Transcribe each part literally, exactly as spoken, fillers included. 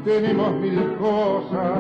tenemos mil cosas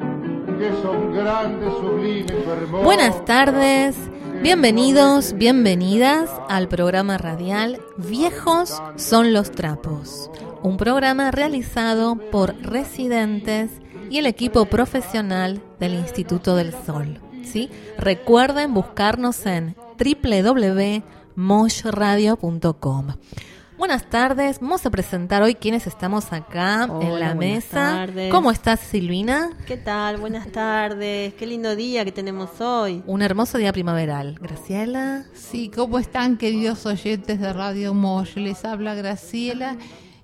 que son grandes, sublimes, hermosas. Buenas tardes, bienvenidos, bienvenidas al programa radial Viejos son los trapos, un programa realizado por residentes y el equipo profesional del Instituto del Sol. ¿Sí? Recuerden buscarnos en doble u doble u doble u punto mosh radio punto com. Buenas tardes, vamos a presentar hoy quienes estamos acá Hola, en la mesa. Tardes. ¿Cómo estás, Silvina? ¿Qué tal? Buenas tardes. Qué lindo día que tenemos hoy. Un hermoso día primaveral. Graciela. Sí, ¿cómo están, queridos oyentes de Radio Mosh? Les habla Graciela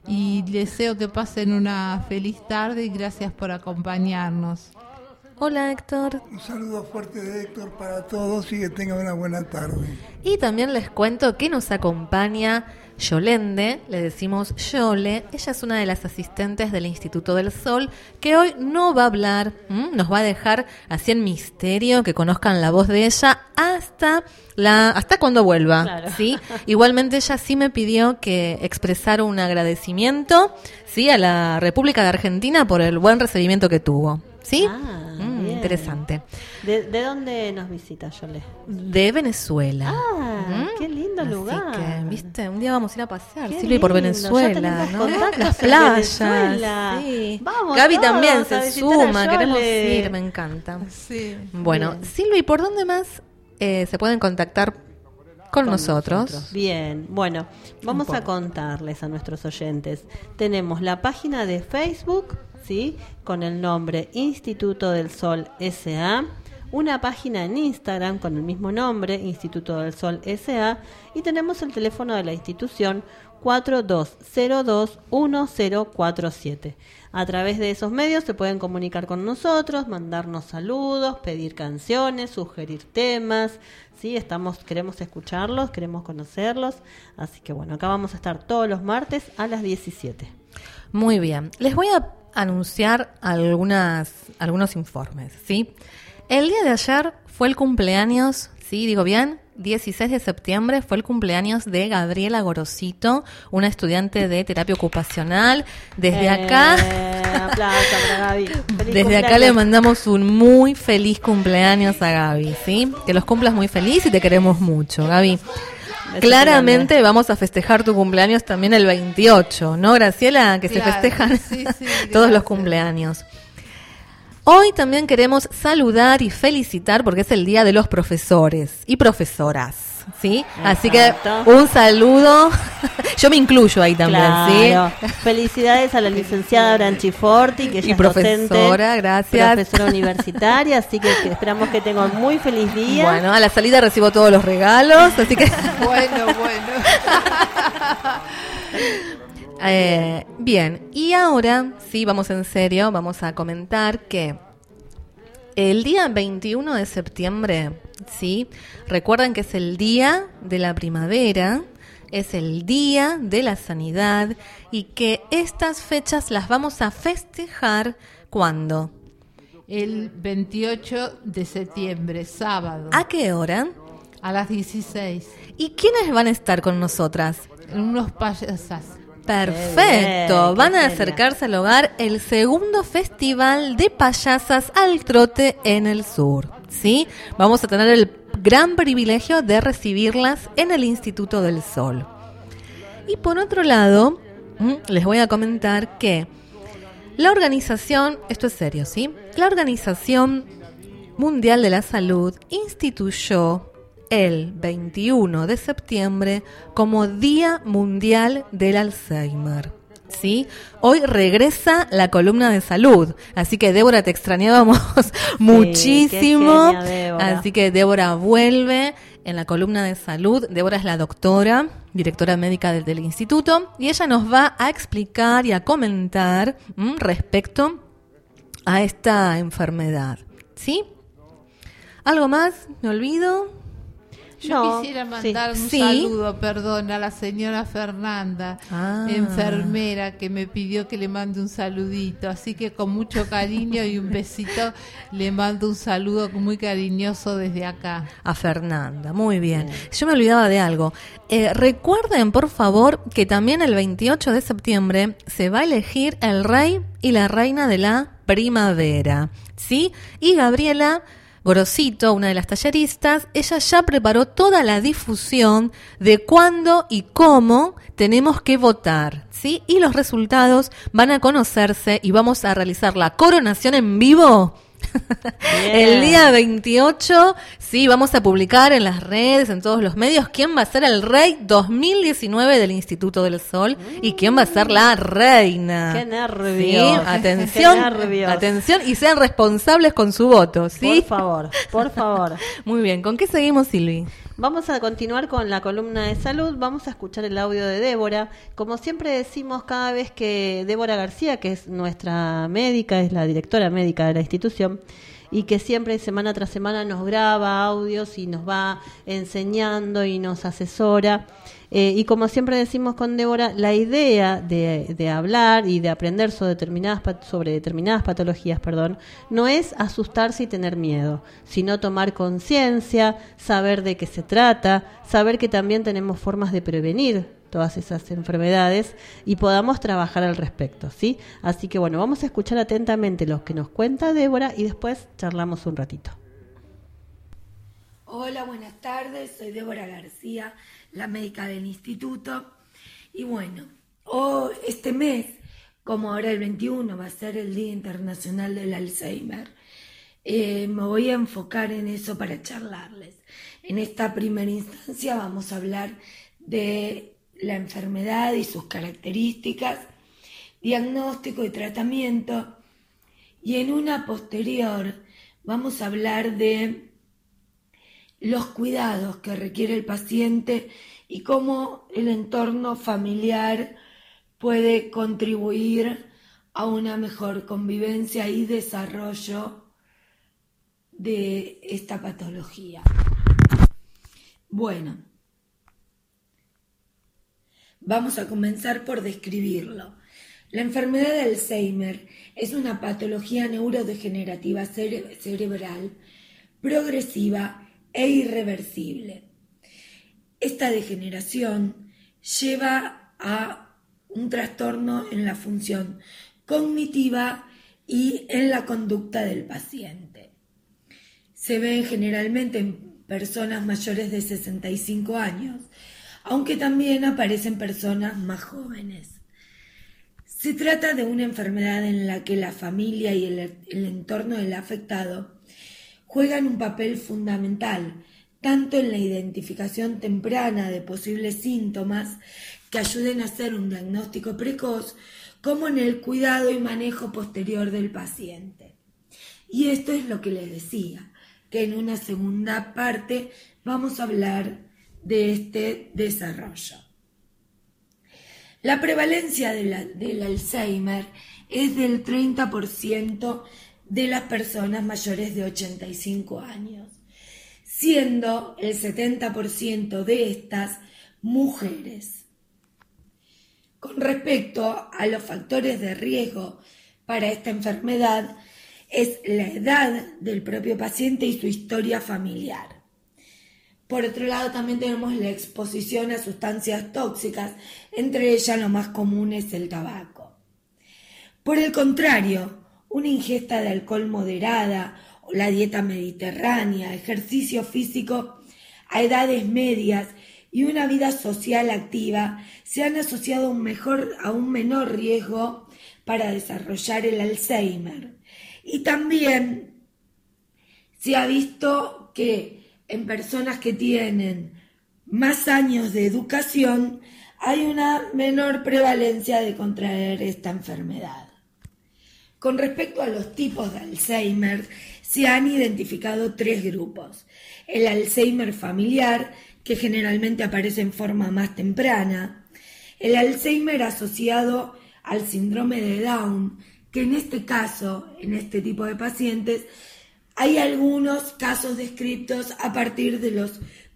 y deseo que pasen una feliz tarde y gracias por acompañarnos. Hola, Héctor. Un saludo fuerte de Héctor para todos y que tengan una buena tarde. Y también les cuento que nos acompaña Yolende, le decimos Yole. Ella es una de las asistentes del Instituto del Sol, que hoy no va a hablar, ¿m? Nos va a dejar así en misterio, que conozcan la voz de ella hasta la hasta cuando vuelva. Claro. ¿Sí? Interesante ella sí me pidió que expresara un agradecimiento, ¿sí?, a la República de Argentina por el buen recibimiento que tuvo. ¿Sí? Ah, Mm, bien. interesante. ¿De, de dónde nos visita, Yole? De Venezuela. Ah, ¿Mm? qué lindo Así lugar. que, viste, un día vamos a ir a pasear, Qué Silvi, por lindo, Venezuela, ya tenemos ¿no? contactos Las en playas, Venezuela. sí. Vamos Gaby todos también a se visitar a suma, Yole. queremos ir, me encanta. Sí. Bueno, Bien. Silvi, ¿por dónde más eh, se pueden contactar con, Con nosotros? nosotros. Bien, bueno, vamos Un a poco. contarles a nuestros oyentes. Tenemos la página de Facebook, ¿sí?, con el nombre Instituto del Sol S A, una página en Instagram con el mismo nombre, Instituto del Sol S A, y tenemos el teléfono de la institución cuatro dos cero dos uno cero cuatro siete. A través de esos medios se pueden comunicar con nosotros, mandarnos saludos, pedir canciones, sugerir temas, ¿sí? Estamos, queremos escucharlos, queremos conocerlos, así que bueno, acá vamos a estar todos los martes a las diecisiete. Muy bien, les voy a anunciar algunas algunos informes, ¿sí? El día de ayer fue el cumpleaños, ¿sí? Digo bien, dieciséis de septiembre fue el cumpleaños de Gabriela Gorosito, una estudiante de terapia ocupacional. Desde Eh, acá, aplauso para Gaby. Feliz desde acá cumpleaños. le mandamos un muy feliz cumpleaños a Gaby, ¿sí? Que los cumplas muy feliz y te queremos mucho, Gaby. Beso Claramente grande. vamos a festejar tu cumpleaños también el veintiocho, ¿no, Graciela? Que Claro, se festejan sí, sí, todos los gracias. cumpleaños. Hoy también queremos saludar y felicitar porque es el Día de los Profesores y Profesoras, ¿sí? Así que Exacto. un saludo. Yo me incluyo ahí también, Claro. ¿sí? Felicidades a la licenciada Branchiforti, que ella Y es profesora, docente, gracias. profesora universitaria, así que, que esperamos que tengan un muy feliz día. Bueno, a la salida recibo todos los regalos, así que... Bueno, bueno. Eh, bien, y ahora sí, vamos en serio, vamos a comentar que el día veintiuno de septiembre, sí, recuerden que es el día de la primavera, es el día de la sanidad y que estas fechas las vamos a festejar ¿cuándo? El veintiocho de septiembre, sábado, ¿A qué hora? a las dieciséis, ¿Y quiénes van a estar con nosotras? en unos payasas. Perfecto, bien, van qué a genial. acercarse al hogar el segundo festival de payasas al trote en el sur, ¿sí? Vamos a tener el gran privilegio de recibirlas en el Instituto del Sol. Y por otro lado, mm, les voy a comentar que la organización, esto es serio, ¿sí? La Organización Mundial de la Salud instituyó el veintiuno de septiembre como Día Mundial del Alzheimer, ¿sí? Hoy regresa la columna de salud, así que Débora, te extrañábamos muchísimo, qué genia, Débora. así que Débora vuelve en la columna de salud. Débora es la doctora, directora médica del, del instituto, y ella nos va a explicar y a comentar ¿m? respecto a esta enfermedad, ¿sí? ¿Algo más? ¿Me olvido? Yo No, quisiera mandar sí. un Sí. saludo, perdón, a la señora Fernanda, Ah. enfermera, que me pidió que le mande un saludito. Así que con mucho cariño y un besito le mando un saludo muy cariñoso desde acá. A Fernanda, muy bien. Yo me olvidaba de algo. Eh, recuerden, por favor, que también el veintiocho de septiembre se va a elegir el rey y la reina de la primavera, ¿sí? Y Gabriela Gorosito, una de las talleristas, ella ya preparó toda la difusión de cuándo y cómo tenemos que votar, ¿sí? Y los resultados van a conocerse y vamos a realizar la coronación en vivo. El día veintiocho, sí, vamos a publicar en las redes, en todos los medios, quién va a ser el rey dos mil diecinueve del Instituto del Sol y quién va a ser la reina. Qué nervios. Sí, atención, Qué nervios. atención y sean responsables con su voto, ¿sí? Por favor, por favor. Muy bien, ¿con qué seguimos, Silvi? Vamos a continuar con la columna de salud, vamos a escuchar el audio de Débora. Como siempre decimos cada vez que Débora García, que es nuestra médica, es la directora médica de la institución, y que siempre semana tras semana nos graba audios y nos va enseñando y nos asesora. Eh, y como siempre decimos con Débora, la idea de, de hablar y de aprender sobre determinadas, sobre determinadas patologías, perdón, no es asustarse y tener miedo, sino tomar conciencia, saber de qué se trata, saber que también tenemos formas de prevenir todas esas enfermedades y podamos trabajar al respecto, ¿sí? Así que bueno, vamos a escuchar atentamente lo que nos cuenta Débora y después charlamos un ratito. Hola, buenas tardes, soy Débora García, la médica del instituto. Y bueno, oh, este mes, como ahora el veintiuno va a ser el Día Internacional del Alzheimer, eh, me voy a enfocar en eso para charlarles. En esta primera instancia vamos a hablar de la enfermedad y sus características, diagnóstico y tratamiento, y en una posterior vamos a hablar de los cuidados que requiere el paciente y cómo el entorno familiar puede contribuir a una mejor convivencia y desarrollo de esta patología. Bueno, vamos a comenzar por describirlo. La enfermedad de Alzheimer es una patología neurodegenerativa cere- cerebral progresiva e irreversible. Esta degeneración lleva a un trastorno en la función cognitiva y en la conducta del paciente. Se ve generalmente en personas mayores de sesenta y cinco años, aunque también aparecen personas más jóvenes. Se trata de una enfermedad en la que la familia y el, el entorno del afectado juegan un papel fundamental, tanto en la identificación temprana de posibles síntomas que ayuden a hacer un diagnóstico precoz, como en el cuidado y manejo posterior del paciente. Y esto es lo que les decía, que en una segunda parte vamos a hablar de este desarrollo. La prevalencia de la, del Alzheimer es del treinta por ciento de las personas mayores de ochenta y cinco años, siendo el setenta por ciento de estas mujeres. Con respecto a los factores de riesgo para esta enfermedad, es la edad del propio paciente y su historia familiar. Por otro lado, también tenemos la exposición a sustancias tóxicas, entre ellas lo más común es el tabaco. Por el contrario, una ingesta de alcohol moderada o la dieta mediterránea, ejercicio físico a edades medias y una vida social activa se han asociado a un, mejor, a un menor riesgo para desarrollar el Alzheimer. Y también se ha visto que en personas que tienen más años de educación hay una menor prevalencia de contraer esta enfermedad. Con respecto a los tipos de Alzheimer, se han identificado tres grupos. El Alzheimer familiar, que generalmente aparece en forma más temprana. El Alzheimer asociado al síndrome de Down, que en este caso, en este tipo de pacientes, hay algunos casos descritos a partir de los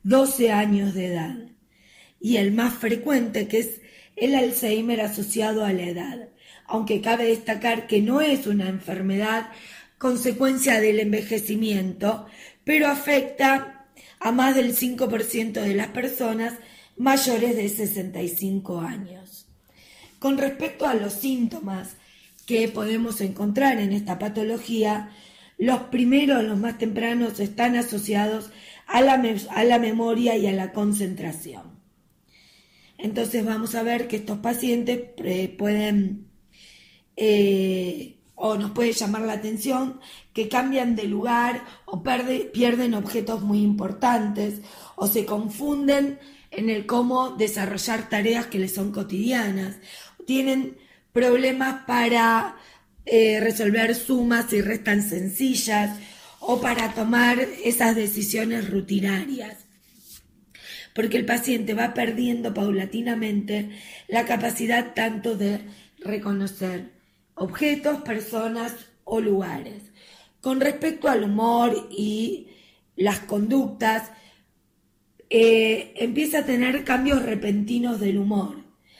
doce años de edad, y el más frecuente, que es el Alzheimer asociado a la edad, aunque cabe destacar que no es una enfermedad consecuencia del envejecimiento, pero afecta a más del cinco por ciento de las personas mayores de sesenta y cinco años. Con respecto a los síntomas que podemos encontrar en esta patología, los primeros, los más tempranos, están asociados a la, me- a la memoria y a la concentración. Entonces vamos a ver que estos pacientes eh, pueden, eh, o nos puede llamar la atención, que cambian de lugar o perde- pierden objetos muy importantes o se confunden en el cómo desarrollar tareas que les son cotidianas. Tienen problemas para eh, resolver sumas y restas sencillas o para tomar esas decisiones rutinarias, porque el paciente va perdiendo paulatinamente la capacidad tanto de reconocer objetos, personas o lugares. Con respecto al humor y las conductas, eh, empieza a tener cambios repentinos del humor.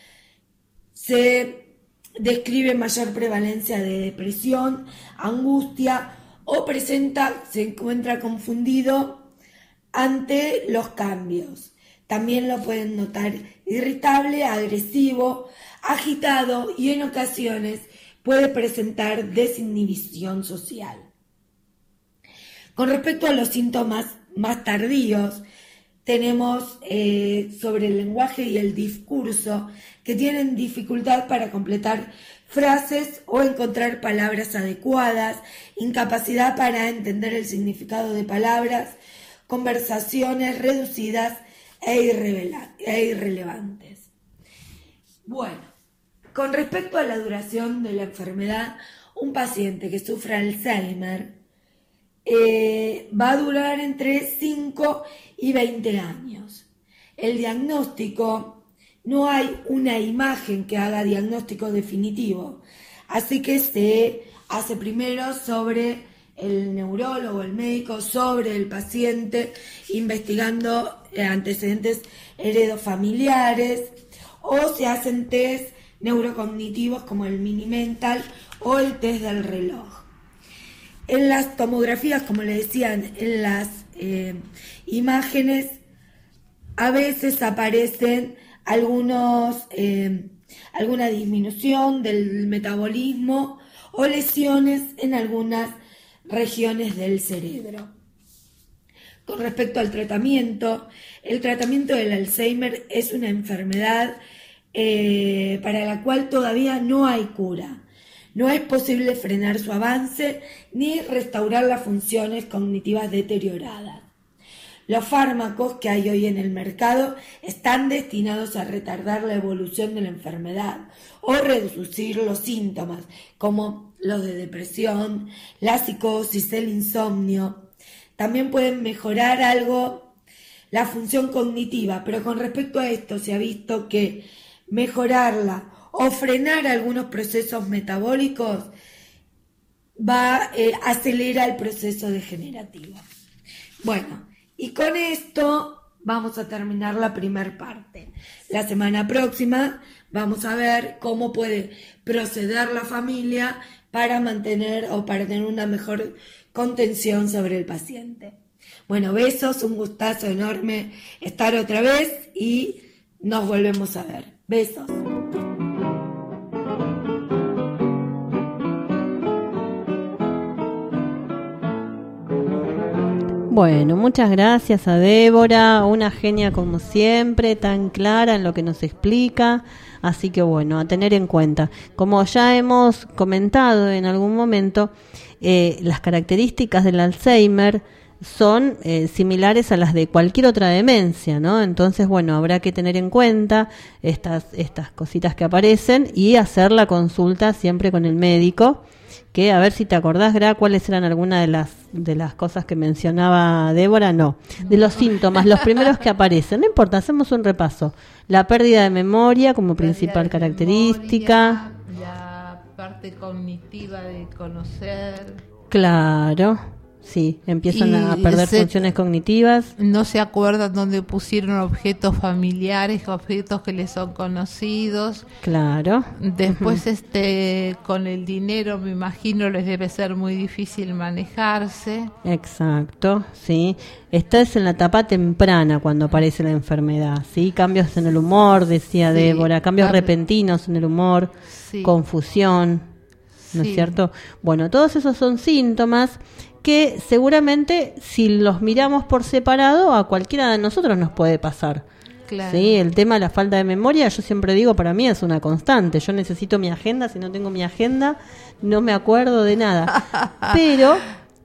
Se describe mayor prevalencia de depresión, angustia o presenta, se encuentra confundido ante los cambios. También lo pueden notar irritable, agresivo, agitado y en ocasiones puede presentar desinhibición social. Con respecto a los síntomas más tardíos, tenemos eh, sobre el lenguaje y el discurso, que tienen dificultad para completar frases o encontrar palabras adecuadas, incapacidad para entender el significado de palabras, conversaciones reducidas e, irrevela- e irrelevantes. Bueno, con respecto a la duración de la enfermedad, un paciente que sufra Alzheimer eh, va a durar entre cinco y veinte años. El diagnóstico, no hay una imagen que haga diagnóstico definitivo, así que se hace primero sobre el neurólogo, el médico, sobre el paciente, investigando antecedentes heredofamiliares, o se hacen test neurocognitivos como el Mini-Mental o el test del reloj. En las tomografías, como le decían, en las eh, imágenes, a veces aparecen algunos, eh, alguna disminución del metabolismo o lesiones en algunas regiones del cerebro. Con respecto al tratamiento, el tratamiento del Alzheimer es una enfermedad eh, para la cual todavía no hay cura. No es posible frenar su avance ni restaurar las funciones cognitivas deterioradas. Los fármacos que hay hoy en el mercado están destinados a retardar la evolución de la enfermedad o reducir los síntomas, como los de depresión, la psicosis, el insomnio. También pueden mejorar algo la función cognitiva, pero con respecto a esto se ha visto que mejorarla o frenar algunos procesos metabólicos va eh, acelera el proceso degenerativo. Bueno, y con esto vamos a terminar la primera parte. La semana próxima vamos a ver cómo puede proceder la familia para mantener o para tener una mejor contención sobre el paciente. Bueno, besos, un gustazo enorme estar otra vez y nos volvemos a ver. Besos. Bueno, muchas gracias a Débora, una genia como siempre, tan clara en lo que nos explica, así que bueno, a tener en cuenta. Como ya hemos comentado en algún momento, eh, las características del Alzheimer son eh, similares a las de cualquier otra demencia, ¿no? Entonces, bueno, habrá que tener en cuenta estas, estas cositas que aparecen y hacer la consulta siempre con el médico, que a ver si te acordás, Gra, cuáles eran algunas de las de las cosas que mencionaba Débora. No, de los síntomas, los primeros que aparecen, no importa, hacemos un repaso. La pérdida de memoria como principal característica, memoria, la parte cognitiva de conocer, claro, sí, empiezan Y a perder se- funciones cognitivas. No se acuerdan dónde pusieron objetos familiares, objetos que les son conocidos. Claro. Después, este, con el dinero, me imagino, les debe ser muy difícil manejarse. Exacto, sí. Esta es en la etapa temprana cuando aparece la enfermedad, ¿sí? Cambios en el humor, decía Sí, Débora, cambios cam- repentinos en el humor, Sí. confusión, ¿no es Sí. cierto? Bueno, todos esos son síntomas que seguramente si los miramos por separado a cualquiera de nosotros nos puede pasar. Claro. Sí, el tema de la falta de memoria, yo siempre digo, para mí es una constante. Yo necesito mi agenda, si no tengo mi agenda, no me acuerdo de nada. Pero,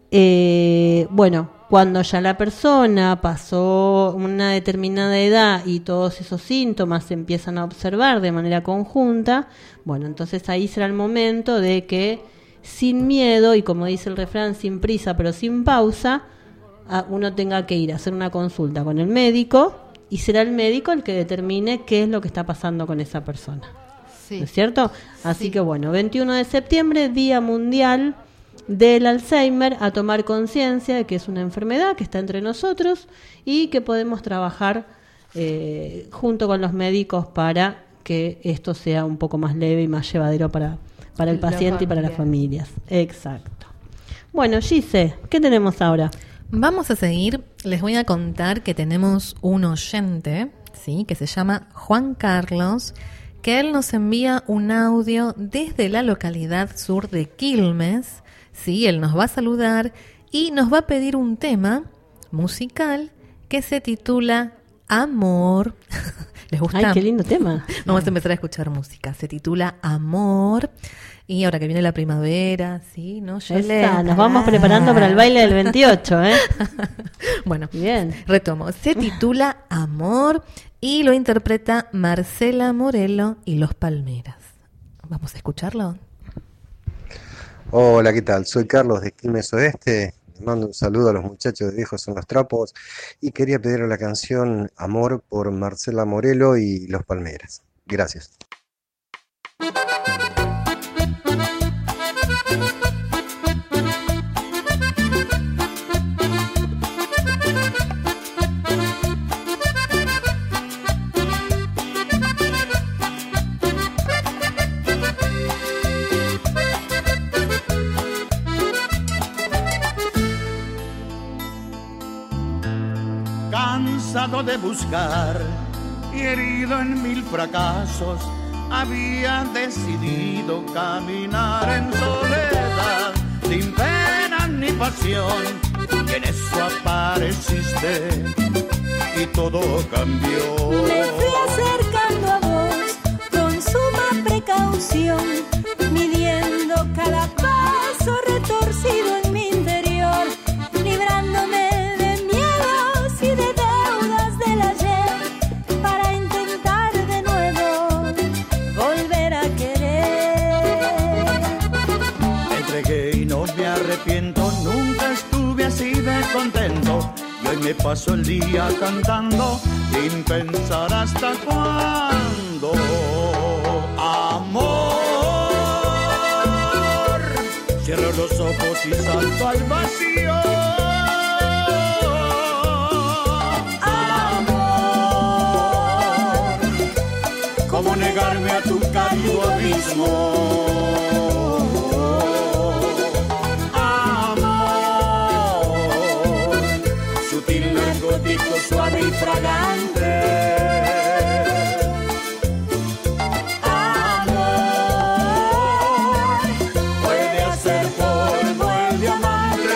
eh, bueno, cuando ya la persona pasó una determinada edad y todos esos síntomas se empiezan a observar de manera conjunta, bueno, entonces ahí será el momento de que, sin miedo, y como dice el refrán, sin prisa pero sin pausa, a- uno tenga que ir a hacer una consulta con el médico, y será el médico el que determine qué es lo que está pasando con esa persona. Sí. ¿No es cierto? Así Sí. que bueno, veintiuno de septiembre, Día Mundial del Alzheimer, a tomar conciencia de que es una enfermedad que está entre nosotros y que podemos trabajar eh, junto con los médicos para que esto sea un poco más leve y más llevadero para, para el La paciente y para las familia. familias. Exacto. Bueno, Gise, ¿qué tenemos ahora? Vamos a seguir. Les voy a contar que tenemos un oyente, ¿sí? Que se llama Juan Carlos, que él nos envía un audio desde la localidad sur de Quilmes, ¿sí? Él nos va a saludar y nos va a pedir un tema musical que se titula Amor. ¿Les gusta? Ay, qué lindo tema. Vamos a empezar a escuchar música. Se titula Amor. Y ahora que viene la primavera, ¿sí? ¿No? Yolanda? Esa, nos vamos preparando para el baile del veintiocho, ¿eh? Bueno, Bien. retomo. Se titula Amor y lo interpreta Marcela Morelo y Los Palmeras. Vamos a escucharlo. Hola, ¿qué tal? Soy Carlos de Quilmes Oeste. Les mando un saludo a los muchachos de Viejos son los Trapos y quería pedir la canción Amor por Marcela Morelo y Los Palmeras. Gracias. Cansado de buscar y herido en mil fracasos, había decidido caminar en soledad, sin pena ni pasión, y en eso apareciste y todo cambió. Me fui acercando a vos con suma precaución, midiendo cada paso retorcido en mi interior, librándome de miedos y de deudas del ayer, para intentar de nuevo volver a querer. Me entregué y no me arrepiento, nunca estuve así de contento, y hoy me paso el día cantando sin pensar hasta cuándo. Amor, cierro los ojos y salto al vacío. Amor, ¿cómo negarme a tu cálido abismo? Suave y fragante. Amor, puede hacer polvo el diamante.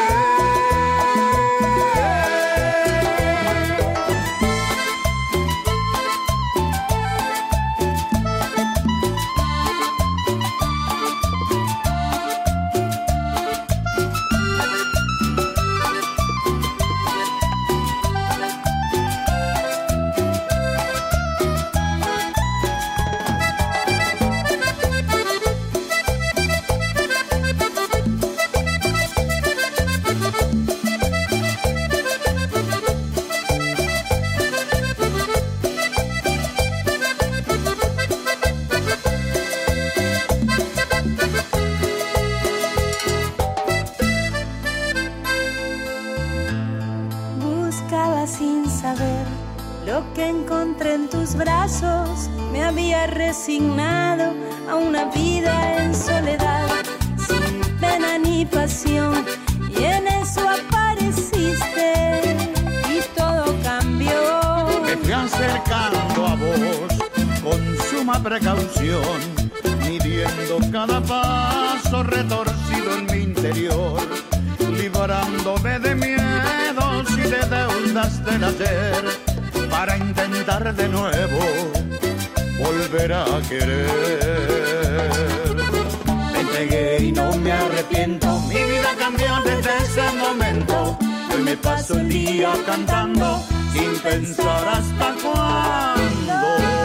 sola sin saber lo que encontré en tus brazos. Me había resignado a una vida en soledad, sin pena ni pasión, y en eso apareciste y todo cambió. Me fui acercando a vos con suma precaución, midiendo cada paso retorcido en mi interior, librándome de miedos y de deudas del ayer, para intentar de nuevo volver a querer. Me entregué y no me arrepiento, mi vida cambió desde ese momento. Hoy me paso el día cantando sin pensar hasta cuándo.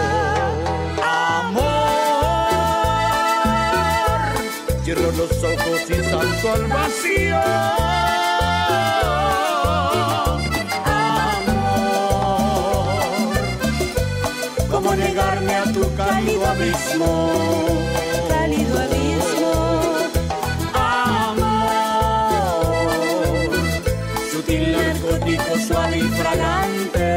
Amor, cierro los ojos y salto al vacío. ¿Cómo negarme a tu cálido abismo? Cálido abismo. Amor, sutil narcótico, suave y fragante.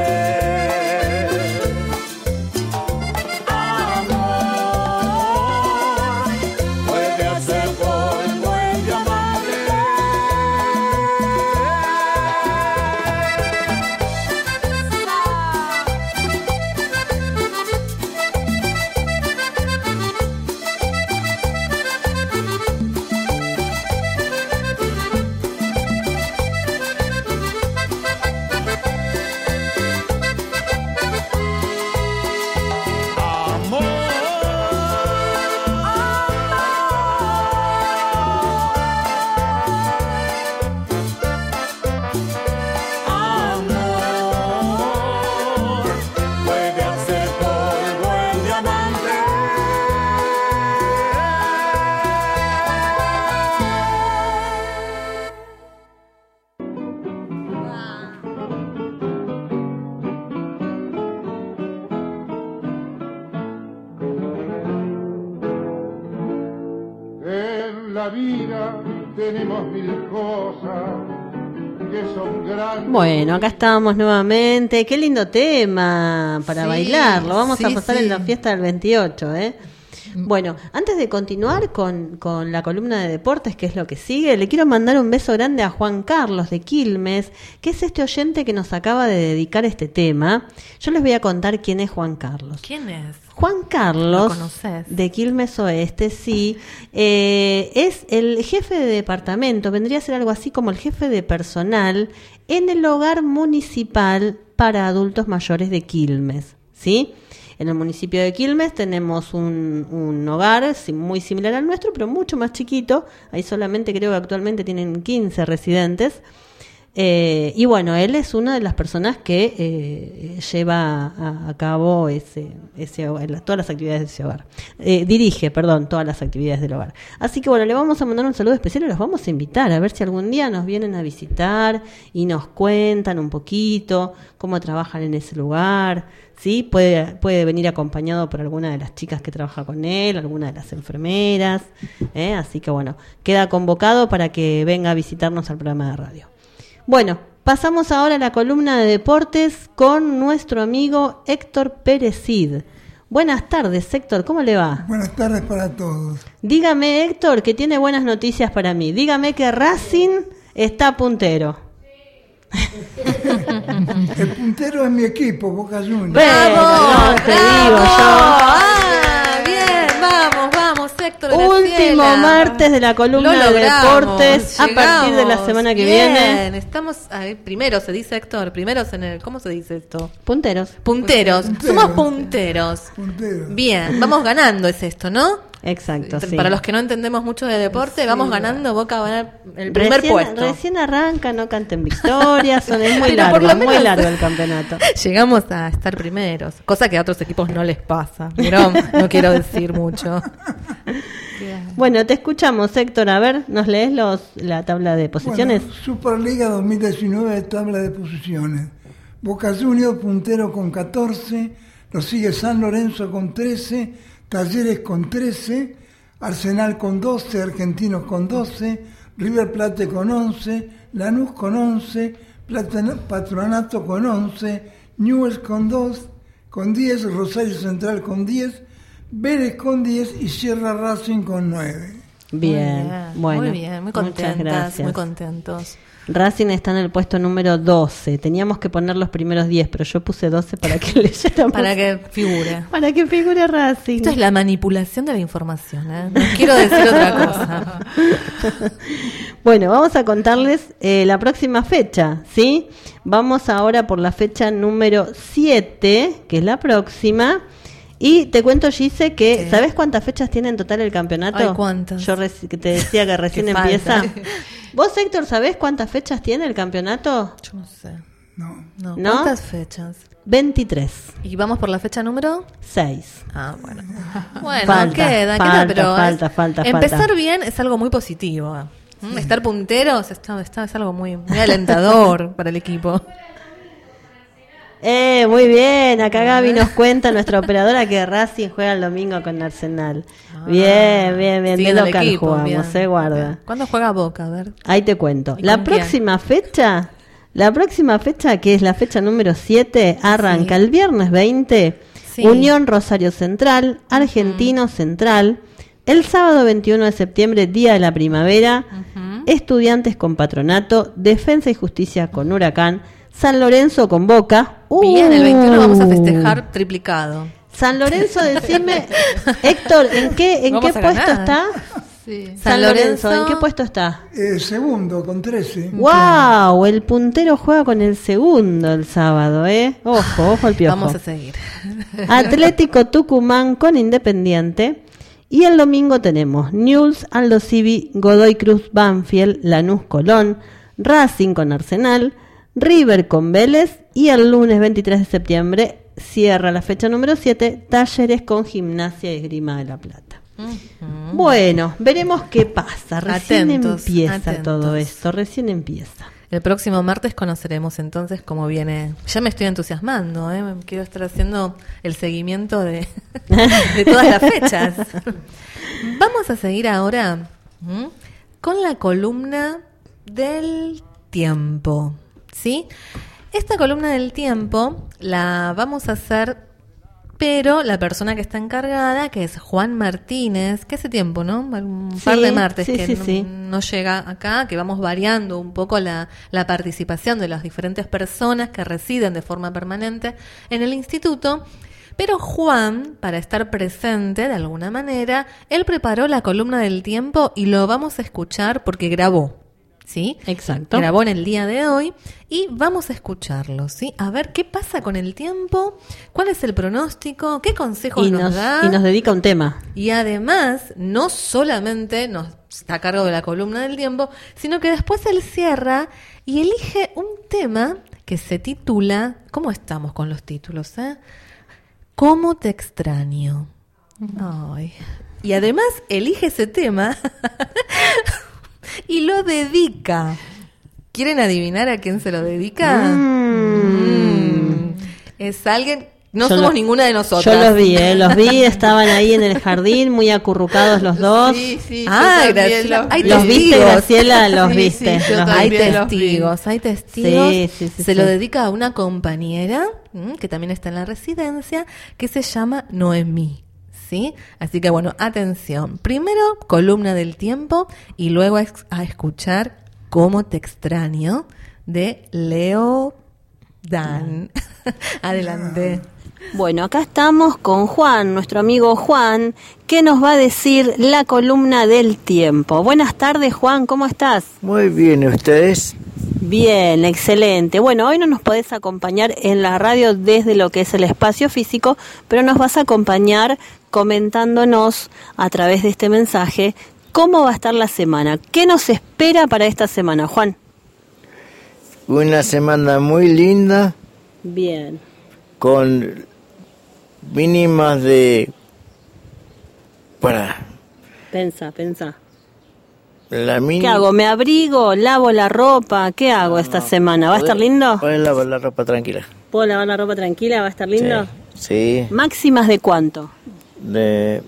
Amor, puede hacer polvo el diamante. Bueno, acá estamos nuevamente. Qué lindo tema para Sí, bailar. Lo vamos a sí, pasar sí. en la fiesta del veintiocho, ¿eh? Bueno, antes de continuar con, con la columna de deportes, que es lo que sigue, le quiero mandar un beso grande a Juan Carlos de Quilmes, que es este oyente que nos acaba de dedicar este tema. Yo les voy a contar quién es Juan Carlos. ¿Quién es? Juan Carlos, ¿Lo conoces? de Quilmes Oeste, sí, eh, es el jefe de departamento, vendría a ser algo así como el jefe de personal en el hogar municipal para adultos mayores de Quilmes, ¿sí? En el municipio de Quilmes tenemos un, un hogar muy similar al nuestro, pero mucho más chiquito. Ahí solamente creo que actualmente tienen quince residentes. Eh, y bueno, él es una de las personas que eh, lleva a, a cabo ese, ese hogar, todas las actividades de ese hogar. Eh, dirige, perdón, todas las actividades del hogar. Así que bueno, le vamos a mandar un saludo especial y los vamos a invitar a ver si algún día nos vienen a visitar y nos cuentan un poquito cómo trabajan en ese lugar. Sí, puede, puede venir acompañado por alguna de las chicas que trabaja con él, alguna de las enfermeras. ¿eh? Así que bueno, queda convocado para que venga a visitarnos al programa de radio. Bueno, pasamos ahora a la columna de deportes con nuestro amigo Héctor Pérez Cid. Buenas tardes, Héctor, ¿cómo le va? Buenas tardes para todos. Dígame, Héctor, que tiene buenas noticias para mí. Dígame que Racing está puntero. El puntero es mi equipo, Boca Juniors. Bueno, no te digo yo. ¡Ah, bien! Vamos, vamos, Héctor Último Graciela. martes de la columna Lo de logramos, deportes a partir de la llegamos. semana que Bien, viene. estamos ahí, primero se dice, Héctor, primeros en el, ¿cómo se dice esto? Punteros. Punteros, Punteros. somos punteros. Puntero. Bien, vamos ganando es esto, ¿no? Exacto, sí. Para los que no entendemos mucho de deporte, Sí, vamos va. ganando, Boca va a ganar el primer Recién, puesto. recién arranca, no canten victorias, son, es muy Pero largo, por lo muy menos- largo el campeonato. Llegamos a estar primeros, cosa que a otros equipos no les pasa, pero no quiero decir mucho. Bueno, te escuchamos, Héctor. A ver, ¿nos lees los, la tabla de posiciones? Bueno, Superliga dos mil diecinueve, tabla de posiciones. Boca Juniors, puntero con catorce, lo sigue San Lorenzo con trece, Talleres con trece, Arsenal con doce, Argentinos con doce, River Plate con once, Lanús con once, Patronato con once, Newell's con dos, con diez, Rosario Central con diez, Vélez con diez y Sierra Racing con nueve. Bien, muy bien, bueno, muy bien, muy contentas, muy contentos. Racing está en el puesto número doce. Teníamos que poner los primeros diez, pero yo puse doce para que leyéramos. Para que figure. Para que figure Racing. Esto es la manipulación de la información, ¿eh? No quiero decir otra cosa. Bueno, vamos a contarles eh, la próxima fecha, ¿sí? Vamos ahora por la fecha número siete, que es la próxima. Y te cuento, Gise, que ¿qué? ¿Sabés cuántas fechas tiene en total el campeonato? Ay, ¿cuántas? Yo reci- que te decía que recién empieza. ¿Vos, Héctor, sabés cuántas fechas tiene el campeonato? Yo no sé. No. No. ¿No? ¿Cuántas fechas? veintitrés. ¿Y vamos por la fecha número? seis. Ah, bueno. Bueno, Falta, queda, falta, queda, pero falta, es- falta, empezar falta. bien es algo muy positivo. ¿Mm? Estar punteros está, está- es algo muy, muy alentador para el equipo. Eh, muy bien, acá Gaby nos cuenta, nuestra operadora, que Racing juega el domingo con Arsenal. Bien, bien, bien, de Siguen el local equipo, jugamos, bien. se guarda. ¿Cuándo juega Boca? A ver. Ahí te cuento. ¿Y La con quién? próxima fecha, la próxima fecha, que es la fecha número siete, arranca Sí. el viernes veinte, Sí. Unión Rosario Central, Argentino Central, el sábado veintiuno de septiembre, Día de la Primavera, Ujú. Estudiantes con Patronato, Defensa y Justicia con Huracán, San Lorenzo con Boca. Bien, el veintiuno vamos a Uh. festejar triplicado. San Lorenzo, decime, Héctor, ¿en qué, en Vamos qué a puesto ganar. está? Sí. San, San Lorenzo, Lorenzo. ¿en qué puesto está? Eh, segundo con trece. ¡Wow! El puntero juega con el segundo el sábado, ¿eh? Ojo, ojo al piojo. Vamos a seguir. Atlético Tucumán con Independiente. Y el domingo tenemos Newell's, Aldo Civi, Godoy Cruz, Banfield, Lanús, Colón, Racing con Arsenal, River con Vélez. Y el lunes veintitrés de septiembre cierra la fecha número siete, Talleres con Gimnasia y Esgrima de la Plata. Ujú. Bueno, veremos qué pasa. Recién Atentos, empieza atentos. todo esto, recién empieza. El próximo martes conoceremos entonces cómo viene. Ya me estoy entusiasmando, ¿eh? Quiero estar haciendo el seguimiento de, de todas las fechas. Vamos a seguir ahora ¿m? con la columna del tiempo, ¿sí? Esta columna del tiempo la vamos a hacer, pero la persona que está encargada, que es Juan Martínez, que hace tiempo, ¿no? Un Sí, par de martes sí, que sí, no, sí. no llega acá, que vamos variando un poco la, la participación de las diferentes personas que residen de forma permanente en el instituto. Pero Juan, para estar presente de alguna manera, él preparó la columna del tiempo y lo vamos a escuchar porque grabó. ¿Sí? Exacto. Grabó en el día de hoy y vamos a escucharlo, ¿sí? A ver qué pasa con el tiempo, cuál es el pronóstico, qué consejos Y nos, nos, da. y nos dedica un tema. Y además, no solamente nos está a cargo de la columna del tiempo, sino que después él cierra y elige un tema que se titula, ¿cómo estamos con los títulos, eh? ¿Cómo te extraño? Ay. Y además elige ese tema y lo dedica. ¿Quieren adivinar a quién se lo dedica? Mm. Es alguien... No Yo somos lo- ninguna de nosotras. Yo los vi, ¿eh? Los vi, estaban ahí en el jardín, muy acurrucados los dos. Sí, sí, yo Ah, también Graciela. los Hay vi. ¿Los viste, testigos. Graciela? Los Sí, viste. sí, yo los Hay también los vi. testigos, hay testigos. Sí, sí, sí, se sí. lo dedica a una compañera ¿m? que también está en la residencia, que se llama Noemí. ¿Sí? Así que bueno, atención. Primero, columna del tiempo y luego a, ex- a escuchar Cómo te extraño de Leo Dan. Adelante. Bueno, acá estamos con Juan, nuestro amigo Juan, que nos va a decir la columna del tiempo. Buenas tardes, Juan, ¿cómo estás? Muy bien, ¿y ustedes? Bien, excelente. Bueno, hoy no nos podés acompañar en la radio desde lo que es el espacio físico, pero nos vas a acompañar comentándonos a través de este mensaje cómo va a estar la semana. ¿Qué nos espera para esta semana, Juan? Una semana muy linda, Bien. con mínimas de... Para, Pensa, pensa. la ¿Qué mínima... hago? ¿Me abrigo? ¿Lavo la ropa? ¿Qué hago esta semana? ¿Va a estar lindo? Pueden lavar la ropa tranquila. ¿Puedo lavar la ropa tranquila? ¿Va a estar lindo? Sí, sí, ¿Máximas de cuánto? de...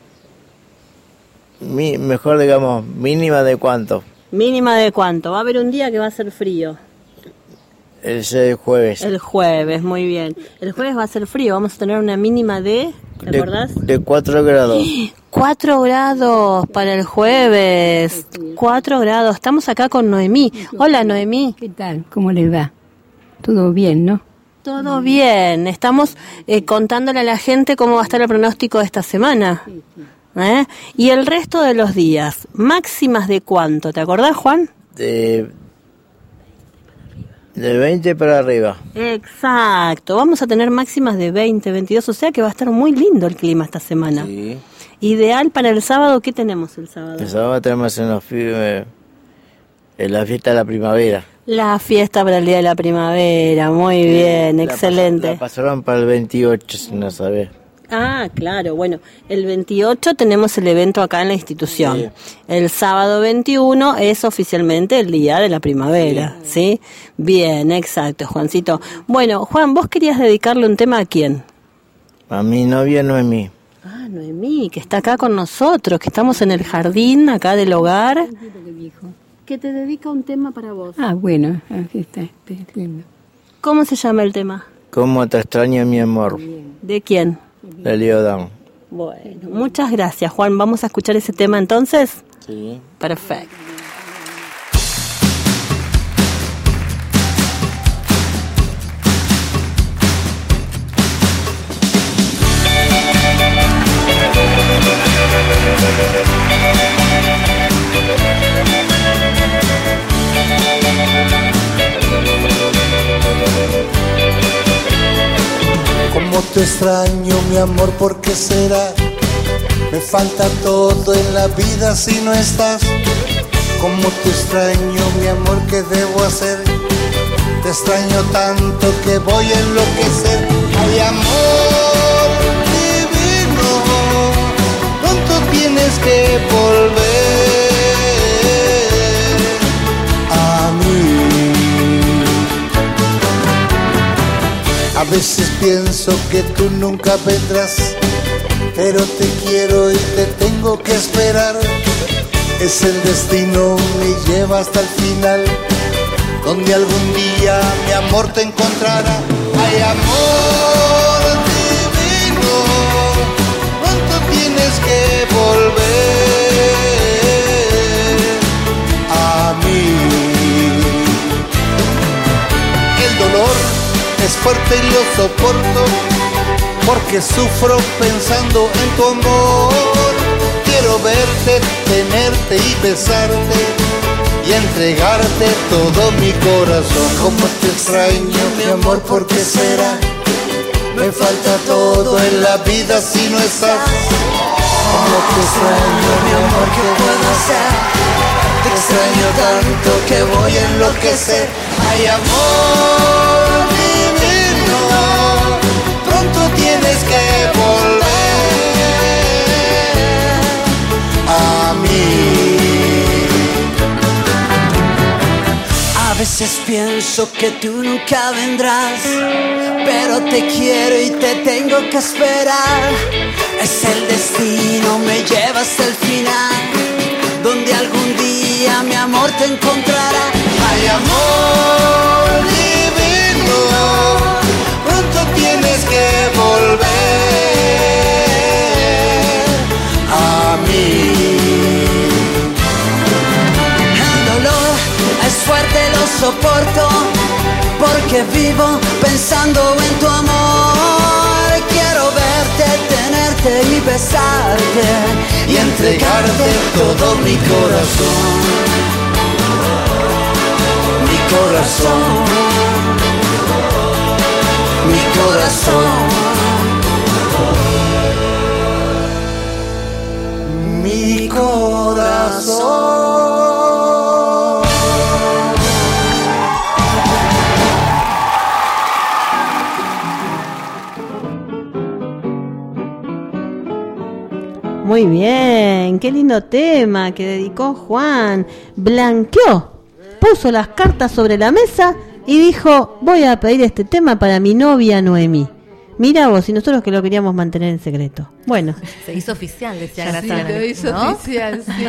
Mi, mejor digamos, mínima de cuánto. ¿Mínima de cuánto? Va a haber un día que va a ser frío. El jueves. El jueves, muy bien. El jueves va a ser frío, vamos a tener una mínima de, ¿te de, acordás? De cuatro grados. cuatro grados para el jueves. cuatro grados. Estamos acá con Noemí. Hola, Noemí. ¿Qué tal? ¿Cómo les va? Todo bien, ¿no? Todo bien. Estamos eh, contándole a la gente cómo va a estar el pronóstico de esta semana. ¿Eh? Y el resto de los días, máximas de cuánto, ¿te acordás, Juan? De, de veinte para arriba. Exacto, vamos a tener máximas de veinte, veintidós, o sea que va a estar muy lindo el clima esta semana. Sí. Ideal para el sábado, ¿qué tenemos el sábado? El sábado tenemos en, los, eh, en la fiesta de la primavera. La fiesta para el Día de la Primavera, muy sí, bien, la excelente. Pas- la pasaron para el veintiocho, si no sabés. Ah, claro, bueno, el veintiocho tenemos el evento acá en la institución. Sí. El sábado veintiuno es oficialmente el Día de la Primavera, ¿sí? ¿sí? Bien, exacto, Juancito. Bueno, Juan, ¿vos querías dedicarle un tema a quién? A mi novia Noemí. Ah, Noemí, que está acá con nosotros, que estamos en el jardín acá del hogar. Que te dedica un tema para vos. Ah, bueno, aquí está, está lindo. ¿Cómo se llama el tema? ¿Cómo te extraño, mi amor? ¿De quién? De Leo Dan. Bueno, muchas gracias, Juan. ¿Vamos a escuchar ese tema entonces? Sí. Perfecto. Cómo te extraño, mi amor, ¿por qué será? Me falta todo en la vida si no estás. Cómo te extraño, mi amor, ¿qué debo hacer? Te extraño tanto que voy a enloquecer. Ay, amor divino, pronto tienes que volver a mí. A veces pienso que tú nunca vendrás, pero te quiero y te tengo que esperar. Es el destino, me lleva hasta el final, donde algún día mi amor te encontrará. Ay, amor divino, pronto tienes que volver a mí. El dolor es fuerte y lo soporto, porque sufro pensando en tu amor. Quiero verte, tenerte y besarte, y entregarte todo mi corazón. Cómo te extraño, mi amor, ¿por qué será? Me falta todo en la vida si no estás. Cómo te extraño, mi amor, ¿qué puedo hacer? Te extraño tanto que voy a enloquecer. Ay, amor divino, pronto tienes que volver a mí. A veces pienso que tú nunca vendrás, pero te quiero y te tengo que esperar. Es el destino, me lleva hasta el final, donde algún día mi amor te encontrará. Ay, amor divino, pronto tienes que volver a mí. El dolor es fuerte, lo soporto, porque vivo pensando en tu amor. Quiero verte, tenerte y besarte, y entregarte todo mi corazón. Mi corazón, mi corazón, mi corazón. Muy bien, qué lindo tema que dedicó Juan. Blanqueó, puso las cartas sobre la mesa y dijo: voy a pedir este tema para mi novia Noemí. Mira vos, y nosotros que lo queríamos mantener en secreto. Bueno. Se hizo oficial, decía Ya Graciela. está. Lo hizo ¿no? oficial, sí.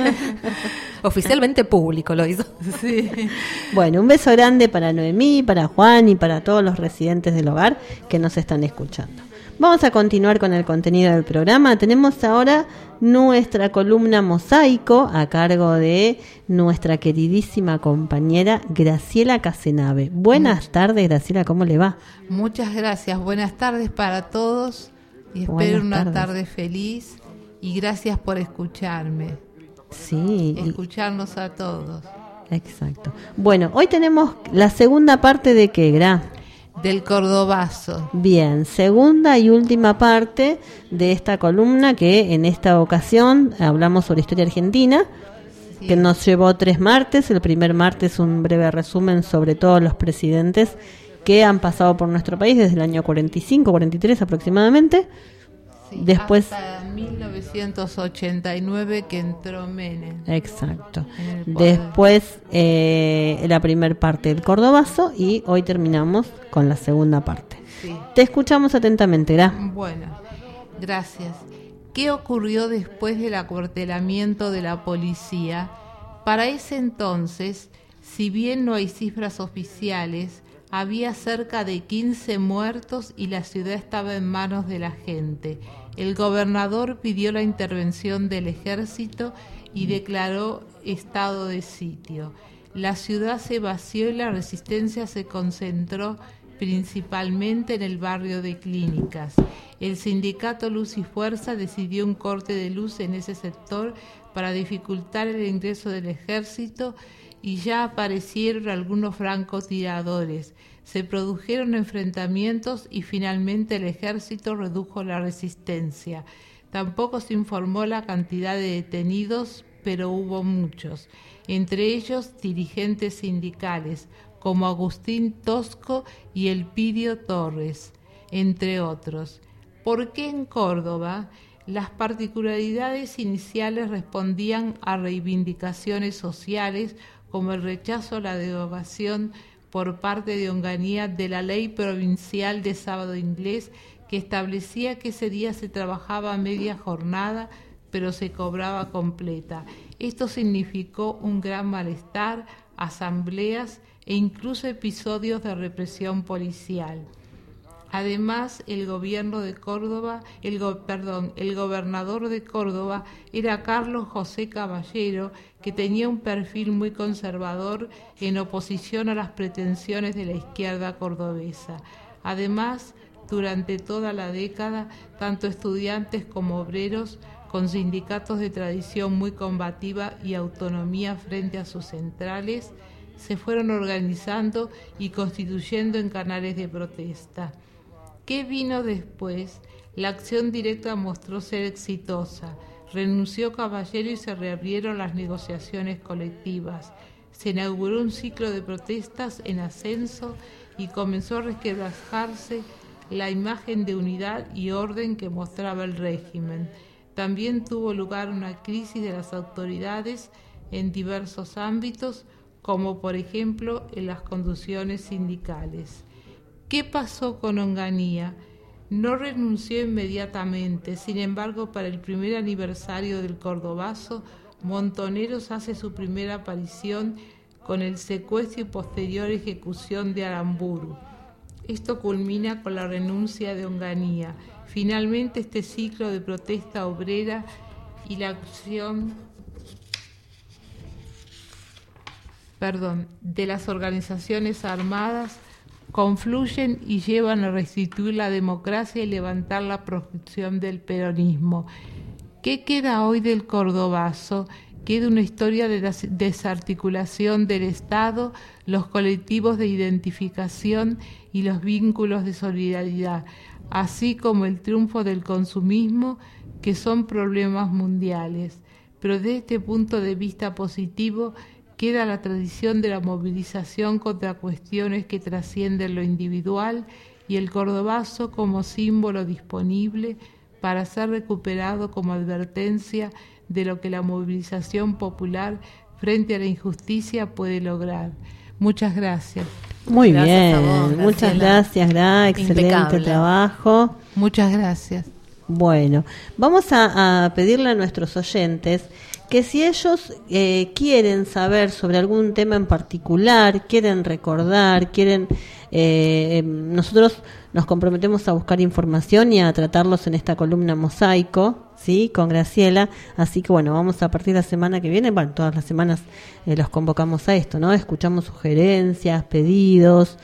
Oficialmente público lo hizo. Sí. Bueno, un beso grande para Noemí, para Juan y para todos los residentes del hogar que nos están escuchando. Vamos a continuar con el contenido del programa. Tenemos ahora nuestra columna Mosaico a cargo de nuestra queridísima compañera Graciela Casenave. Buenas Muchas. tardes, Graciela, ¿cómo le va? Muchas gracias. Buenas tardes para todos y espero Buenas una tardes. tarde feliz y gracias por escucharme. Sí. Escucharnos a todos. Exacto. Bueno, hoy tenemos la segunda parte de ¿qué, Gra? Del Cordobazo. Bien, segunda y última parte de esta columna que en esta ocasión hablamos sobre historia argentina, sí. que nos llevó tres martes. El primer martes un breve resumen sobre todos los presidentes que han pasado por nuestro país desde el año cuarenta y cinco, cuarenta y tres aproximadamente. Sí, Después hasta mil novecientos ochenta y nueve que entró Menem. Exacto. Después eh, la primer parte del Cordobazo y hoy terminamos con la segunda parte. Sí. Te escuchamos atentamente, Gra. Bueno, gracias. ¿Qué ocurrió después del acuartelamiento de la policía? Para ese entonces, si bien no hay cifras oficiales, había cerca de quince muertos y la ciudad estaba en manos de la gente. El gobernador pidió la intervención del ejército y declaró estado de sitio. La ciudad se vació y la resistencia se concentró principalmente en el barrio de Clínicas. El sindicato Luz y Fuerza decidió un corte de luz en ese sector para dificultar el ingreso del ejército y ya aparecieron algunos francotiradores. Se produjeron enfrentamientos y finalmente el ejército redujo la resistencia. Tampoco se informó la cantidad de detenidos, pero hubo muchos, entre ellos dirigentes sindicales como Agustín Tosco y Elpidio Torres, entre otros. ¿Por qué en Córdoba? Las particularidades iniciales respondían a reivindicaciones sociales como el rechazo a la derogación por parte de Onganía de la ley provincial de sábado inglés que establecía que ese día se trabajaba a media jornada pero se cobraba completa. Esto significó un gran malestar, asambleas e incluso episodios de represión policial. Además, el gobierno de Córdoba, el go, perdón, el gobernador de Córdoba era Carlos José Caballero, que tenía un perfil muy conservador en oposición a las pretensiones de la izquierda cordobesa. Además, durante toda la década, tanto estudiantes como obreros, con sindicatos de tradición muy combativa y autonomía frente a sus centrales, se fueron organizando y constituyendo en canales de protesta. ¿Qué vino después? La acción directa mostró ser exitosa. Renunció Caballero y se reabrieron las negociaciones colectivas. Se inauguró un ciclo de protestas en ascenso y comenzó a resquebrajarse la imagen de unidad y orden que mostraba el régimen. También tuvo lugar una crisis de las autoridades en diversos ámbitos, como por ejemplo en las conducciones sindicales. ¿Qué pasó con Onganía? No renunció inmediatamente, sin embargo, para el primer aniversario del Cordobazo, Montoneros hace su primera aparición con el secuestro y posterior ejecución de Aramburu. Esto culmina con la renuncia de Onganía. Finalmente, este ciclo de protesta obrera y la acción perdón, de las organizaciones armadas confluyen y llevan a restituir la democracia y levantar la proscripción del peronismo. ¿Qué queda hoy del Cordobazo? Queda una historia de desarticulación del Estado, los colectivos de identificación y los vínculos de solidaridad, así como el triunfo del consumismo, que son problemas mundiales. Pero desde este punto de vista positivo, queda la tradición de la movilización contra cuestiones que trascienden lo individual y el Cordobazo como símbolo disponible para ser recuperado como advertencia de lo que la movilización popular frente a la injusticia puede lograr. Muchas gracias. Muy Gracias bien, a vos, muchas Graciela. gracias, Gra, excelente Impecable. trabajo. Muchas gracias. Bueno, vamos a, a pedirle a nuestros oyentes que si ellos eh, quieren saber sobre algún tema en particular, quieren recordar, quieren, eh, nosotros nos comprometemos a buscar información y a tratarlos en esta columna Mosaico, ¿sí? Con Graciela, así que bueno, vamos a partir de la semana que viene, bueno, todas las semanas eh, los convocamos a esto, ¿no? Escuchamos sugerencias, pedidos.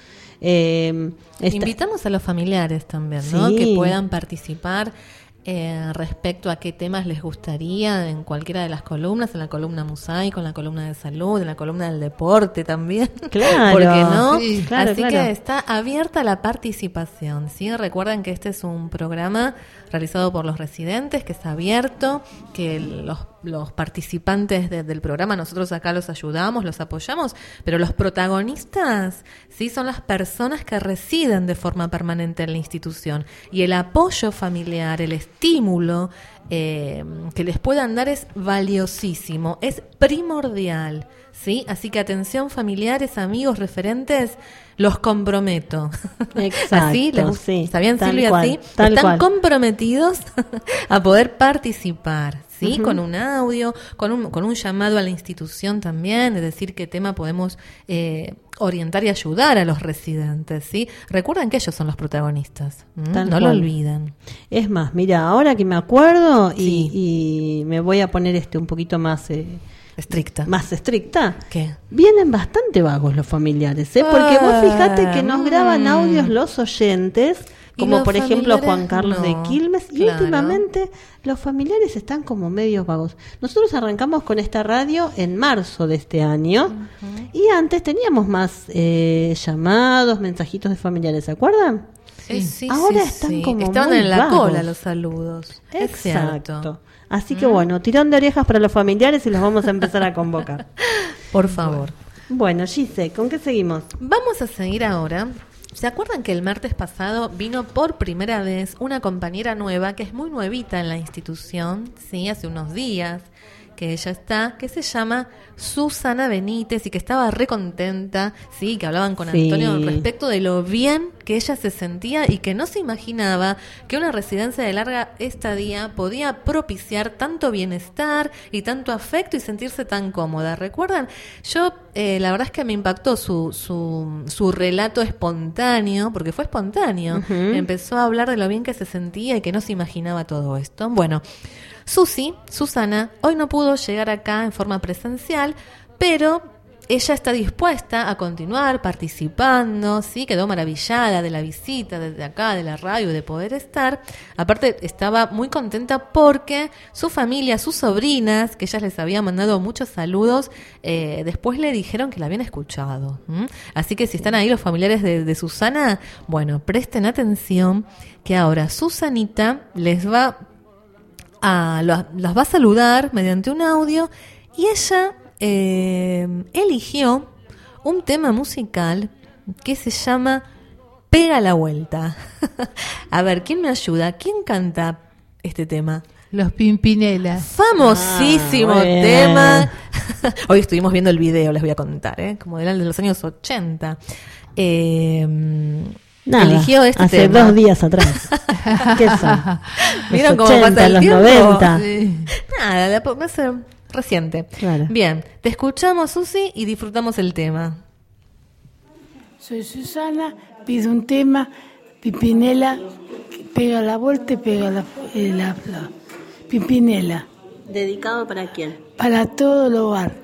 Eh, esta... Invitamos a los familiares también, ¿no? Sí. Que puedan participar eh, respecto a qué temas les gustaría en cualquiera de las columnas, en la columna Mosaico, en la columna de salud, en la columna del deporte también. Claro. ¿Por qué no? Sí, claro, Así claro. que está abierta la participación, ¿sí? Recuerden que este es un programa realizado por los residentes, que es abierto, que los, los participantes de, del programa, nosotros acá los ayudamos, los apoyamos, pero los protagonistas, sí, son las personas que residen de forma permanente en la institución, y el apoyo familiar, el estímulo eh, que les puedan dar es valiosísimo, es primordial, ¿sí? Así que atención, familiares, amigos, referentes, los comprometo. Exacto, ¿Así? ¿Les gusta? sí, ¿Está bien, tal Silvia? cual, ¿Sí? tal Están cual. comprometidos a poder participar, ¿sí? Ujú. Con un audio, con un, con un llamado a la institución también, de decir qué tema podemos eh, orientar y ayudar a los residentes, ¿sí? Recuerden que ellos son los protagonistas, ¿m? Tal no lo cual. olviden. Es más, mira, ahora que me acuerdo y, Sí. y me voy a poner este un poquito más eh, Estricta. más estricta. ¿Qué? Vienen bastante vagos los familiares, ¿eh? Porque vos fijate que nos Ah, graban mm. audios los oyentes, Y como los por ejemplo familiares, Juan Carlos no, de Quilmes, y claro. últimamente los familiares están como medios vagos. Nosotros arrancamos con esta radio en marzo de este año y antes teníamos más eh, llamados, mensajitos de familiares, ¿se acuerdan? Sí, sí, Ahora sí, están sí. como Estaban muy en la vagos. cola los saludos. Es Exacto. cierto. Así que bueno, tirón de orejas para los familiares y los vamos a empezar a convocar. Por favor. Bueno, Gise, ¿con qué seguimos? Vamos a seguir ahora. ¿Se acuerdan que el martes pasado vino por primera vez una compañera nueva que es muy nuevita en la institución? Sí, hace unos días que ella está, que se llama Susana Benítez y que estaba re contenta, sí, que hablaban con Sí. Antonio respecto de lo bien que ella se sentía y que no se imaginaba que una residencia de larga estadía podía propiciar tanto bienestar y tanto afecto y sentirse tan cómoda. ¿Recuerdan? Yo, eh, la verdad es que me impactó su, su, su relato espontáneo, porque fue espontáneo. Ujú. Empezó a hablar de lo bien que se sentía y que no se imaginaba todo esto. Bueno, Susi, Susana, hoy no pudo llegar acá en forma presencial, pero ella está dispuesta a continuar participando, sí, quedó maravillada de la visita desde acá, de la radio, de poder estar. Aparte, estaba muy contenta porque su familia, sus sobrinas, que ellas les había mandado muchos saludos, eh, después le dijeron que la habían escuchado. ¿m? Así que si están ahí los familiares de, de Susana, bueno, presten atención que ahora Susanita les va a, los, los va a saludar mediante un audio y ella eh, eligió un tema musical que se llama Pega la Vuelta. A ver, ¿quién me ayuda? ¿Quién canta este tema? Los Pimpinelas. Famosísimo Ah, muy bien. tema. Hoy estuvimos viendo el video, les voy a contar, ¿eh? Como de los años ochenta. Eh, Nada, eligió este hace tema. dos días atrás. ¿Qué son? ¿Vieron Los cómo pasa ochenta, el los tiempo? noventa. Sí. Nada, la po- va a ser reciente. Claro. Bien, te escuchamos, Susi, y disfrutamos el tema. Soy Susana, pido un tema, Pimpinela, que pega la vuelta y pega la, eh, la, la- Pimpinela, ¿Dedicado para quién? para todo el hogar.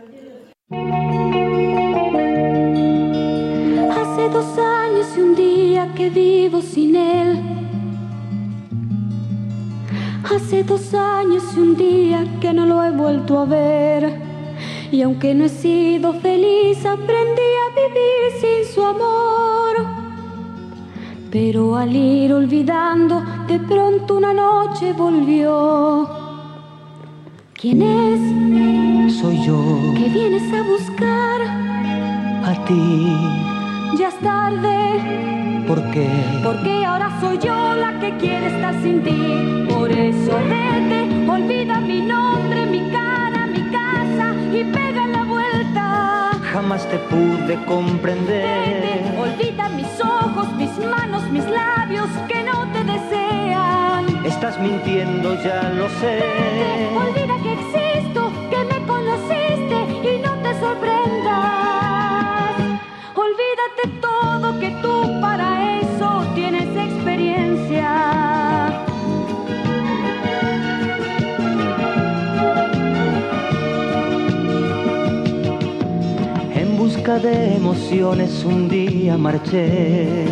Hace dos años y un día que vivo sin él. Hace dos años y un día que no lo he vuelto a ver. Y aunque no he sido feliz, aprendí a vivir sin su amor. Pero al ir olvidando, de pronto una noche volvió. ¿Quién es? Soy yo, ¿Qué vienes a buscar? a ti, Ya es tarde. ¿por qué? Porque ahora soy yo la que quiere estar sin ti. Por eso vete, olvida mi nombre, mi cara, mi casa y pega la vuelta. jamás te pude comprender. Vete, olvida mis ojos, mis manos, mis labios que no te desean. Estás mintiendo, ya lo sé. Vete, olvida que existo, que me conociste y no te sorprendas. Olvídate todo, que tú para eso tienes experiencia. En busca de emociones un día marché,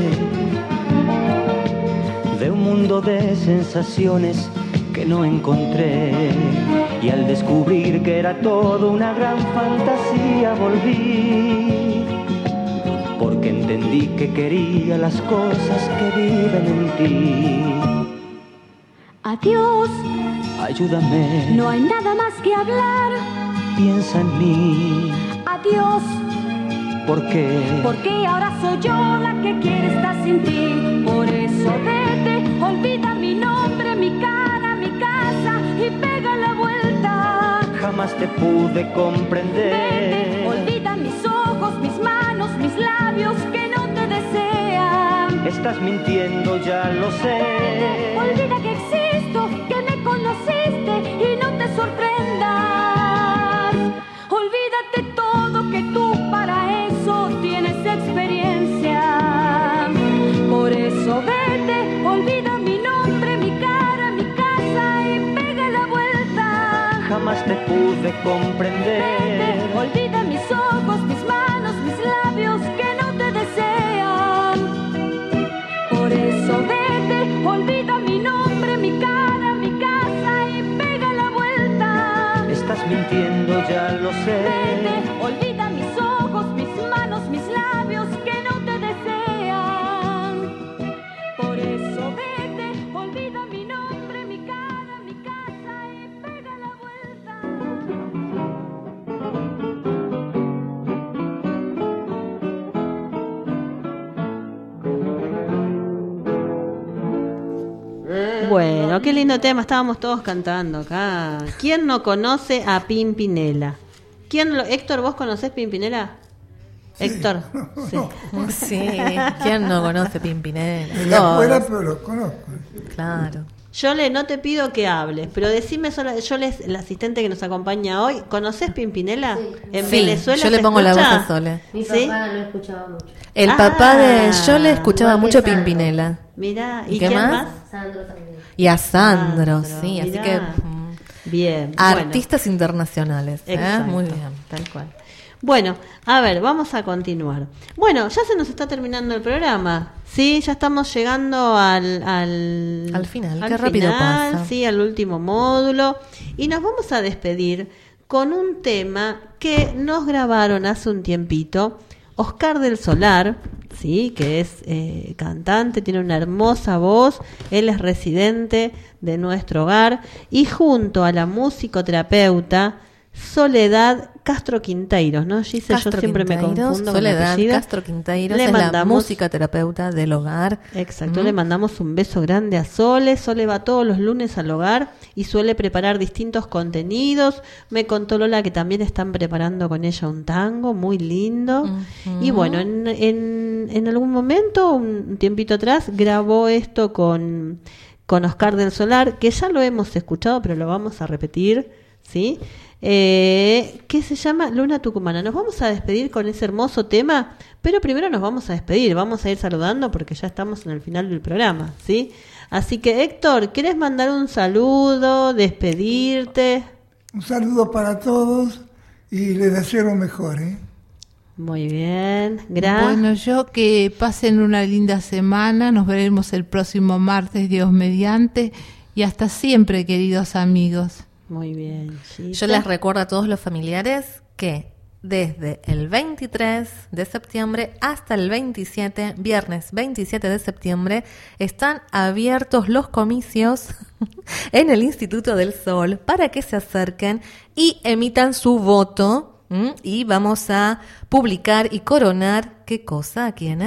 de un mundo de sensaciones que no encontré, y al descubrir que era todo una gran fantasía volví, porque entendí que quería las cosas que viven en ti. Adiós, ayúdame, no hay nada más que hablar. Piensa en mí. Adiós, ¿por qué? Porque ahora soy yo la que quiere estar sin ti. Por eso vete, olvida mi nombre, mi cara, mi casa y pega la vuelta. Jamás te pude comprender. Vete, olvida mis ojos, mis manos, mis labios que no te desean. Estás mintiendo, ya lo sé. Vete, olvida que existo, que me conociste y no te sorprendas. Olvídate todo, que tú para eso tienes experiencia. Por eso vete, olvida mi nombre, mi cara, mi casa y pega la vuelta. Jamás te pude comprender. Vete, olvida mis ojos, mis manos, mis labios que no te desean. Por eso vete, olvida mi nombre, mi cara, mi casa y pega la vuelta. Estás mintiendo, ya lo sé. Vete, olvida mis ojos, mis manos, mis labios que no te desean. Por eso vete, olvida mi nombre, mi cara, mi casa y pega la vuelta. Bueno, qué lindo tema, estábamos todos cantando acá. ¿Quién no conoce a Pimpinela? ¿Quién lo, Héctor, vos conocés Pimpinela? Sí. Héctor. Sí. Sí, ¿quién no conoce Pimpinela? En la escuela, pero lo conozco. Claro. Yo le no te pido que hables, pero decime sola, yo les, el asistente que nos acompaña hoy, ¿conocés Pimpinela? Sí. En sí, Venezuela. Yo le pongo escucha? la voz a Sole. Mi ¿Sí? papá lo escuchaba mucho. El ah, papá de yo le escuchaba mucho Sandro. Pimpinela. Mirá, ¿y, ¿Y qué quién más? más? Sandro también. Y a Sandro, Sandro, sí, mirá. así que mm, bien. artistas bueno. internacionales, ¿eh? Exacto, Muy bien, tal cual. Bueno, a ver, vamos a continuar. Bueno, ya se nos está terminando el programa, ¿sí? Ya estamos llegando al... Al, al final, al qué rápido final, pasa. Sí, al último módulo. Y nos vamos a despedir con un tema que nos grabaron hace un tiempito. Oscar del Solar, sí, que es eh, cantante, tiene una hermosa voz, él es residente de nuestro hogar, y junto a la musicoterapeuta Soledad Castro Quinteiros, ¿no? Gise, yo siempre me confundo Soledad con Castro Quinteiros le es mandamos, la musicoterapeuta del hogar. Exacto, ¿Mm? Le mandamos un beso grande a Sole. Sole va todos los lunes al hogar y suele preparar distintos contenidos. Me contó Lola que también están preparando con ella un tango muy lindo. Uh-huh. Y bueno, en, en, en algún momento, un tiempito atrás, grabó esto con, con Oscar del Solar, que ya lo hemos escuchado, pero lo vamos a repetir, ¿sí? Eh, que se llama Luna Tucumana. Nos vamos a despedir con ese hermoso tema, pero primero nos vamos a despedir, vamos a ir saludando porque ya estamos en el final del programa, ¿sí? Así que Héctor, ¿quieres mandar un saludo, despedirte? Un saludo para todos y les deseo lo mejor, ¿eh? Muy bien, gracias. Bueno, yo que pasen una linda semana, nos veremos el próximo martes, Dios mediante, y hasta siempre, queridos amigos. Muy bien. Gita. Yo les recuerdo a todos los familiares que desde el veintitrés de septiembre hasta el veintisiete, viernes veintisiete de septiembre, están abiertos los comicios en el Instituto del Sol para que se acerquen y emitan su voto. ¿Mm? Y vamos a publicar y coronar, ¿qué cosa? ¿A quiénes?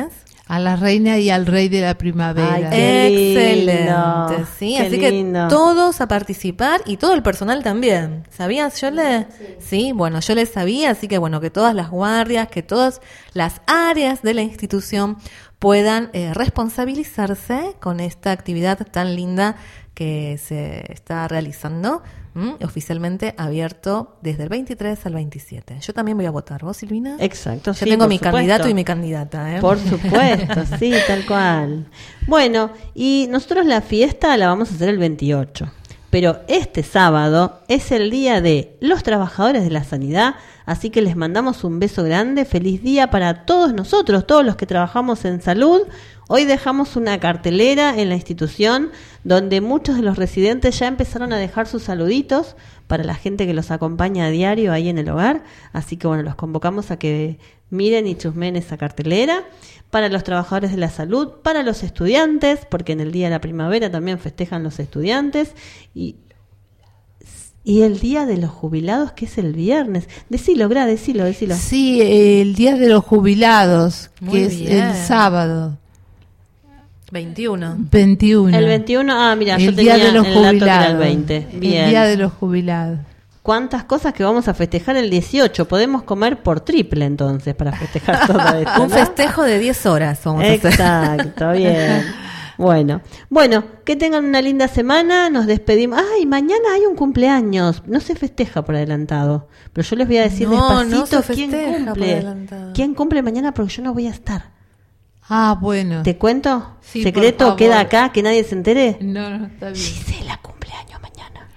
A la reina y al rey de la primavera. Ay, qué Excelente, lindo, sí, qué así lindo. que todos a participar y todo el personal también. ¿Sabías, Yole? Sí. sí, bueno, yo les sabía, así que bueno, que todas las guardias, que todas las áreas de la institución puedan eh, responsabilizarse con esta actividad tan linda que se está realizando, ¿m? Oficialmente abierto desde el veintitrés al veintisiete. Yo también voy a votar. ¿Vos, Silvina? Exacto. Yo sí, tengo por mi supuesto. candidato y mi candidata. ¿eh? Por supuesto, sí, tal cual. Bueno, y nosotros la fiesta la vamos a hacer el veintiocho. Pero este sábado es el día de los trabajadores de la sanidad, así que les mandamos un beso grande, feliz día para todos nosotros, todos los que trabajamos en salud. Hoy dejamos una cartelera en la institución donde muchos de los residentes ya empezaron a dejar sus saluditos para la gente que los acompaña a diario ahí en el hogar, así que bueno, los convocamos a que miren y chusmen esa cartelera. Para los trabajadores de la salud, para los estudiantes, porque en el Día de la Primavera también festejan los estudiantes, y, y el Día de los Jubilados, que es el viernes. Decilo, Gra, decilo, decilo. Sí, el Día de los Jubilados, Muy que es bien. el sábado. veintiuno. veintiuno. El veintiuno, ah, mira, yo el tenía día de los el dato que era jubilados. el veinte. Bien. El Día de los Jubilados. ¿Cuántas cosas que vamos a festejar el dieciocho? Podemos comer por triple entonces para festejar todo esto, Un ¿no? festejo de diez horas vamos a hacer. Exacto, bien. Bueno, bueno, que tengan una linda semana, nos despedimos. Ay, mañana hay un cumpleaños, no se festeja por adelantado, pero yo les voy a decir No, despacito no se quién festeja por cumple. adelantado. ¿Quién cumple mañana? Porque yo no voy a estar. Ah, bueno. ¿Te cuento? Sí, ¿Secreto? por favor. ¿Queda acá? ¿Que nadie se entere? No, no, está bien. Gisela cumpleaños mañana.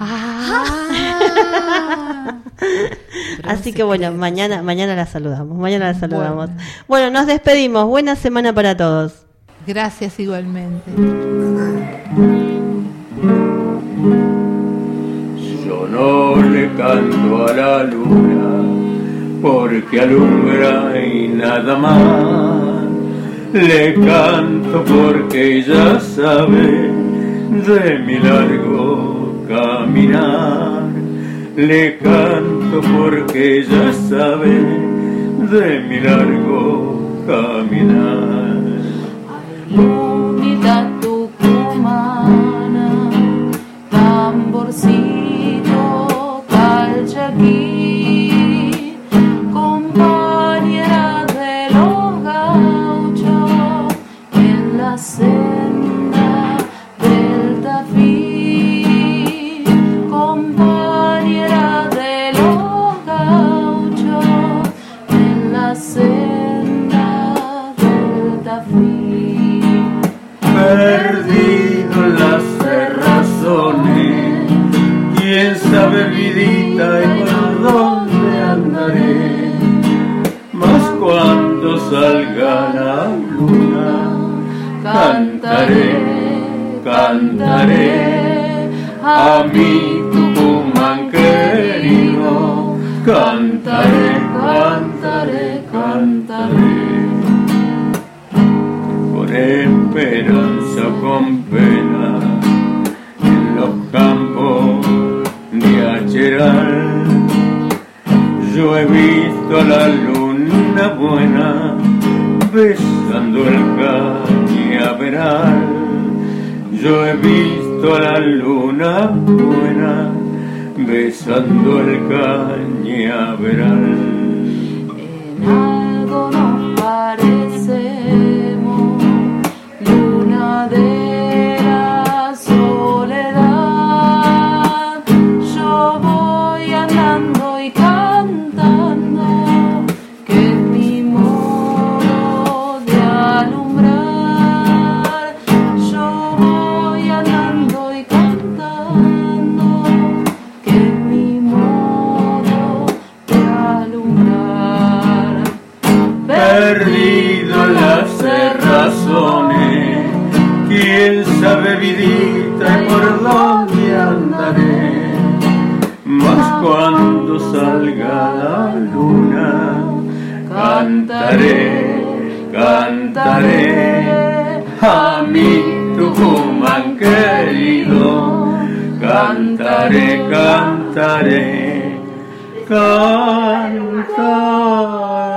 Ah. Así que bueno, mañana, mañana la saludamos, mañana la saludamos. Bueno. Bueno, nos despedimos. Buena semana para todos. Gracias igualmente. Yo no le canto a la luna porque alumbra y nada más. Le canto porque ella sabe de mi largo caminar. Le canto porque ella sabe de mi largo caminar. Unidad tucumana, tamborcito, calchaquí, compañera de los gauchos en la senda del Tafí, compañera de los gauchos en la senda del Tafí. Perdido en las cerrazones, quién sabe vidita y por dónde andaré, mas cuando salga la luna, cantaré, cantaré a mi Tucumán querido, cantaré, cantaré, cantaré. Con esperanza o con pena, en los campos de Acheral, yo he visto a la luna buena besando el cañaveral. Yo he visto a la luna buena besando el cañaveral. En algo nos parecemos, luna de la soledad. Yo voy andando y cantando, que es mi modo de alumbrar. Yo voy andando y cantando, que es mi modo de alumbrar. Perdido en las cerrazones, quién sabe vidita y por dónde andaré, mas cuando salga la luna, cantaré, cantaré a mi Tucumán querido, cantaré, cantaré, cantaré.